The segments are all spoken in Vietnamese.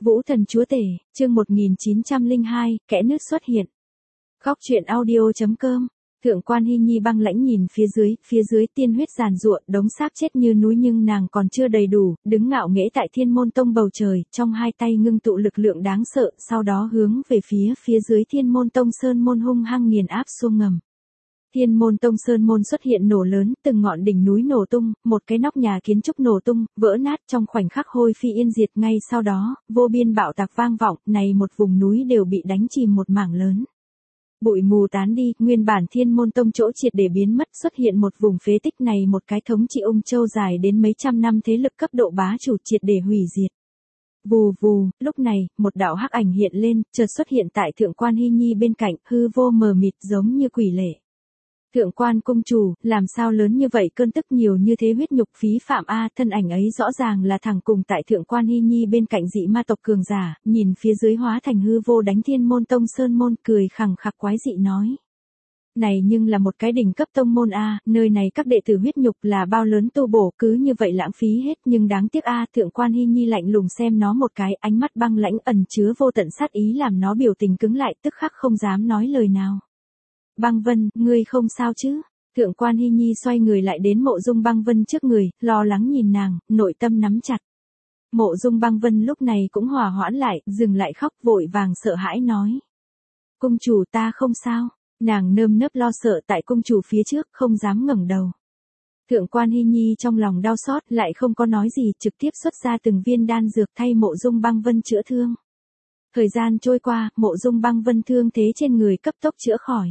Vũ Thần Chúa Tể, chương 1902, kẽ nứt xuất hiện. Góc truyện audio.com. Thượng quan Hy Nhi băng lãnh nhìn phía dưới tiên huyết giàn giụa, đống xác chết như núi nhưng nàng còn chưa đầy đủ, đứng ngạo nghễ tại Thiên Môn Tông bầu trời, trong hai tay ngưng tụ lực lượng đáng sợ, sau đó hướng về phía dưới Thiên Môn Tông sơn môn hung hăng nghiền áp xuông ngầm. Thiên Môn Tông sơn môn xuất hiện nổ lớn, từng ngọn đỉnh núi nổ tung, một cái nóc nhà kiến trúc nổ tung, vỡ nát trong khoảnh khắc hôi phi yên diệt. Ngay sau đó, vô biên bạo tạc vang vọng, này một vùng núi đều bị đánh chìm một mảng lớn. Bụi mù tán đi, nguyên bản Thiên Môn Tông chỗ triệt để biến mất, xuất hiện một vùng phế tích. Này một cái thống trị Ung Châu dài đến mấy trăm năm thế lực cấp độ bá chủ triệt để hủy diệt. Vù vù, lúc này, một đạo hắc ảnh hiện lên, chợt xuất hiện tại Thượng quan Hy Nhi bên cạnh, hư vô mờ mịt giống như quỷ lệ. Thượng quan cung chủ, làm sao lớn như vậy, cơn tức nhiều như thế, huyết nhục phí phạm a. Thân ảnh ấy rõ ràng là thằng cùng tại Thượng quan Hy Nhi bên cạnh dị ma tộc cường giả, nhìn phía dưới hóa thành hư vô đánh Thiên Môn Tông sơn môn, cười khẳng khặc quái dị nói. Này nhưng là một cái đỉnh cấp tông môn a, nơi này các đệ tử huyết nhục là bao lớn tu bổ, cứ như vậy lãng phí hết, nhưng đáng tiếc a. Thượng quan Hy Nhi lạnh lùng xem nó một cái, ánh mắt băng lãnh ẩn chứa vô tận sát ý làm nó biểu tình cứng lại, tức khắc không dám nói lời nào. Băng Vân, ngươi không sao chứ? Thượng quan Hy Nhi xoay người lại đến Mộ Dung Băng Vân trước người, lo lắng nhìn nàng, nội tâm nắm chặt. Mộ Dung Băng Vân lúc này cũng hòa hoãn lại, dừng lại khóc, vội vàng sợ hãi nói. Cung chủ, ta không sao. Nàng nơm nớp lo sợ tại cung chủ phía trước, không dám ngẩng đầu. Thượng quan Hy Nhi trong lòng đau xót, lại không có nói gì, trực tiếp xuất ra từng viên đan dược thay Mộ Dung Băng Vân chữa thương. Thời gian trôi qua, Mộ Dung Băng Vân thương thế trên người cấp tốc chữa khỏi.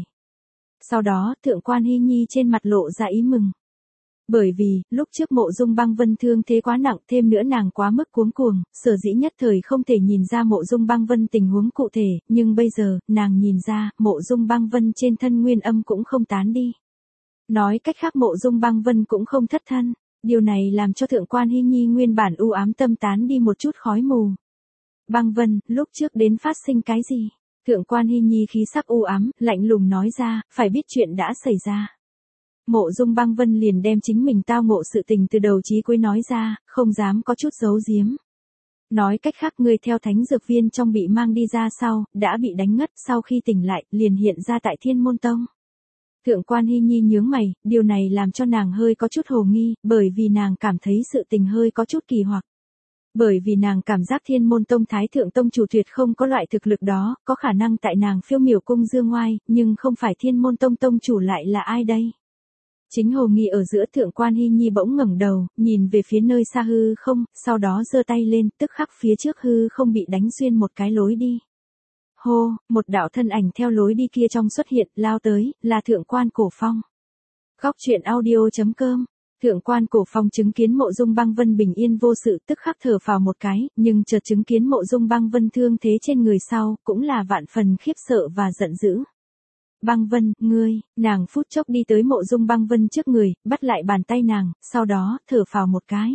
Sau đó, Thượng quan Hy Nhi trên mặt lộ ra ý mừng. Bởi vì, lúc trước Mộ Dung Băng Vân thương thế quá nặng, thêm nữa nàng quá mức cuống cuồng, sở dĩ nhất thời không thể nhìn ra Mộ Dung Băng Vân tình huống cụ thể, nhưng bây giờ, nàng nhìn ra, Mộ Dung Băng Vân trên thân nguyên âm cũng không tán đi. Nói cách khác Mộ Dung Băng Vân cũng không thất thân, điều này làm cho Thượng quan Hy Nhi nguyên bản u ám tâm tán đi một chút khói mù. Băng Vân, lúc trước đến phát sinh cái gì? Thượng quan Hy Nhi khí sắc u ám, lạnh lùng nói ra, phải biết chuyện đã xảy ra. Mộ Dung Băng Vân liền đem chính mình tao ngộ sự tình từ đầu chí cuối nói ra, không dám có chút giấu giếm. Nói cách khác ngươi theo thánh dược viên trong bị mang đi ra sau, đã bị đánh ngất, sau khi tỉnh lại, liền hiện ra tại Thiên Môn Tông. Thượng quan Hy Nhi nhướng mày, điều này làm cho nàng hơi có chút hồ nghi, bởi vì nàng cảm thấy sự tình hơi có chút kỳ hoặc. Bởi vì nàng cảm giác Thiên Môn Tông Thái Thượng Tông chủ tuyệt không có loại thực lực đó, có khả năng tại nàng phiêu miểu cung dương ngoai, nhưng không phải Thiên Môn Tông Tông chủ lại là ai đây? Chính hồ nghi ở giữa, Thượng quan Hy Nhi bỗng ngẩng đầu, nhìn về phía nơi xa hư không, sau đó giơ tay lên, tức khắc phía trước hư không bị đánh xuyên một cái lối đi. Hô, một đạo thân ảnh theo lối đi kia trong xuất hiện, lao tới, là Thượng quan Cổ Phong. Góc truyện audio.com. Thượng quan Cổ Phong chứng kiến Mộ Dung Băng Vân bình yên vô sự, tức khắc thở phào một cái, nhưng chợt chứng kiến Mộ Dung Băng Vân thương thế trên người sau, cũng là vạn phần khiếp sợ và giận dữ. Băng Vân, ngươi, nàng phút chốc đi tới Mộ Dung Băng Vân trước người, bắt lại bàn tay nàng, sau đó, thở phào một cái.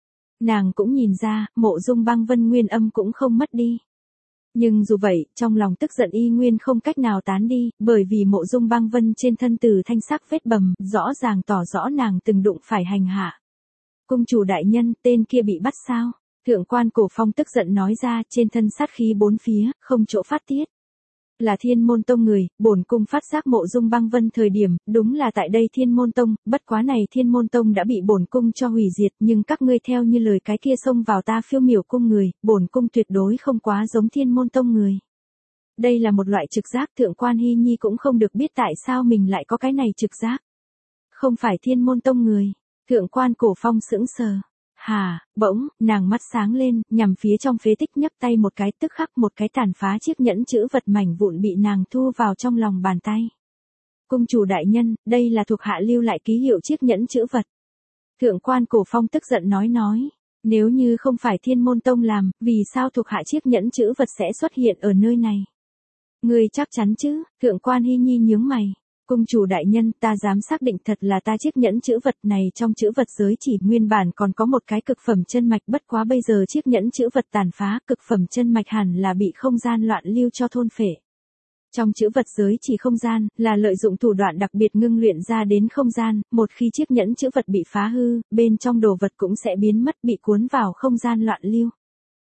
Nàng cũng nhìn ra, Mộ Dung Băng Vân nguyên âm cũng không mất đi. Nhưng dù vậy, trong lòng tức giận y nguyên không cách nào tán đi, bởi vì Mộ Dung Băng Vân trên thân từ thanh sắc vết bầm, rõ ràng tỏ rõ nàng từng đụng phải hành hạ. Cung chủ đại nhân, tên kia bị bắt sao? Thượng quan Cổ Phong tức giận nói ra, trên thân sát khí bốn phía, không chỗ phát tiết. Là Thiên Môn Tông người, bổn cung phát giác Mộ Dung Băng Vân thời điểm, đúng là tại đây Thiên Môn Tông, bất quá này Thiên Môn Tông đã bị bổn cung cho hủy diệt, nhưng các ngươi theo như lời cái kia xông vào ta phiêu miểu cung người, bổn cung tuyệt đối không quá giống Thiên Môn Tông người. Đây là một loại trực giác, Thượng quan Hy Nhi cũng không được biết tại sao mình lại có cái này trực giác. Không phải Thiên Môn Tông người. Thượng quan Cổ Phong sững sờ. Hà, bỗng, nàng mắt sáng lên, nhằm phía trong phế tích nhấc tay một cái, tức khắc một cái tàn phá chiếc nhẫn chữ vật mảnh vụn bị nàng thu vào trong lòng bàn tay. Cung chủ đại nhân, đây là thuộc hạ lưu lại ký hiệu chiếc nhẫn chữ vật. Thượng quan Cổ Phong tức giận nói, nếu như không phải Thiên Môn Tông làm, vì sao thuộc hạ chiếc nhẫn chữ vật sẽ xuất hiện ở nơi này? Ngươi chắc chắn chứ? Thượng quan Hy Nhi nhướng mày. Cung chủ đại nhân, ta dám xác định thật là ta chiếc nhẫn chữ vật này, trong chữ vật giới chỉ nguyên bản còn có một cái cực phẩm chân mạch, bất quá bây giờ chiếc nhẫn chữ vật tàn phá, cực phẩm chân mạch hẳn là bị không gian loạn lưu cho thôn phệ. Trong chữ vật giới chỉ không gian, là lợi dụng thủ đoạn đặc biệt ngưng luyện ra đến không gian, một khi chiếc nhẫn chữ vật bị phá hư, bên trong đồ vật cũng sẽ biến mất, bị cuốn vào không gian loạn lưu.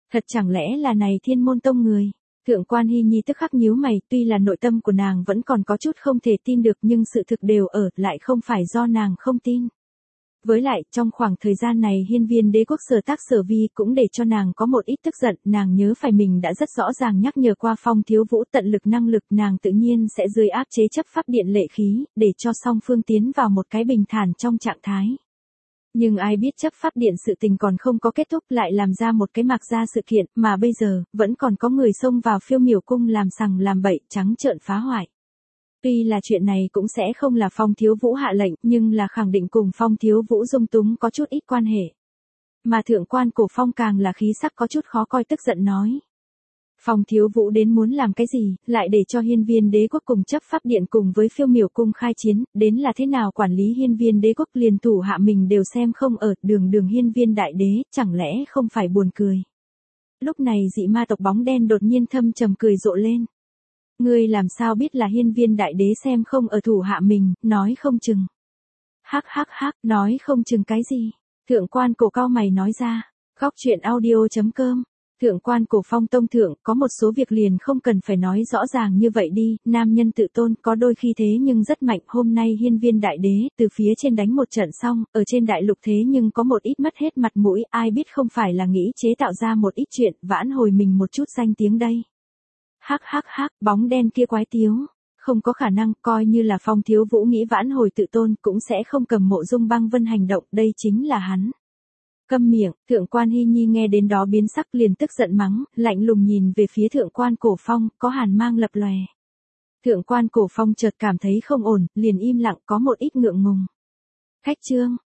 Thật chẳng lẽ là này Thiên Môn Tông người? Thượng quan Hy Nhi tức khắc nhíu mày, tuy là nội tâm của nàng vẫn còn có chút không thể tin được nhưng sự thực đều ở, lại không phải do nàng không tin. Với lại, trong khoảng thời gian này Hiên Viên Đế Quốc sở tác sở vi cũng để cho nàng có một ít tức giận, nàng nhớ phải mình đã rất rõ ràng nhắc nhở qua Phong Thiếu Vũ tận lực năng lực, nàng tự nhiên sẽ dưới áp chế chấp pháp điện lệ khí, để cho song phương tiến vào một cái bình thản trong trạng thái. Nhưng ai biết chấp pháp điện sự tình còn không có kết thúc lại làm ra một cái Mạc Gia sự kiện, mà bây giờ, vẫn còn có người xông vào Phiêu Miểu Cung làm sằng làm bậy, trắng trợn phá hoại. Tuy là chuyện này cũng sẽ không là Phong Thiếu Vũ hạ lệnh, nhưng là khẳng định cùng Phong Thiếu Vũ dung túng có chút ít quan hệ. Mà thượng quan Cổ Phong càng là khí sắc có chút khó coi, tức giận nói. Phong Thiếu Vũ đến muốn làm cái gì, lại để cho Hiên Viên Đế Quốc cùng chấp pháp điện cùng với Phiêu Miểu Cung khai chiến, đến là thế nào quản lý Hiên Viên Đế Quốc liền thủ hạ mình đều xem không ở, đường Hiên Viên Đại Đế, chẳng lẽ không phải buồn cười. Lúc này dị ma tộc bóng đen đột nhiên thâm trầm cười rộ lên. Ngươi làm sao biết là Hiên Viên Đại Đế xem không ở thủ hạ mình, nói không chừng. Hắc, nói không chừng cái gì? Thượng quan Cổ cao mày nói ra. Góc truyện audio.com. Thượng quan Cổ Phong tông thượng, có một số việc liền không cần phải nói rõ ràng như vậy đi, nam nhân tự tôn có đôi khi thế nhưng rất mạnh, hôm nay Hiên Viên Đại Đế từ phía trên đánh một trận xong, ở trên đại lục thế nhưng có một ít mất hết mặt mũi, ai biết không phải là nghĩ chế tạo ra một ít chuyện, vãn hồi mình một chút danh tiếng đây. Hắc, bóng đen kia quái tiếu. Không có khả năng, coi như là Phong Thiếu Vũ nghĩ vãn hồi tự tôn cũng sẽ không cầm Mộ Dung Băng Vân hành động, đây chính là hắn. Câm miệng, thượng quan Hy Nhi nghe đến đó biến sắc liền tức giận mắng, lạnh lùng nhìn về phía thượng quan Cổ Phong, có hàn mang lập lòe. Thượng quan Cổ Phong chợt cảm thấy không ổn, liền im lặng có một ít ngượng ngùng. Khách chương.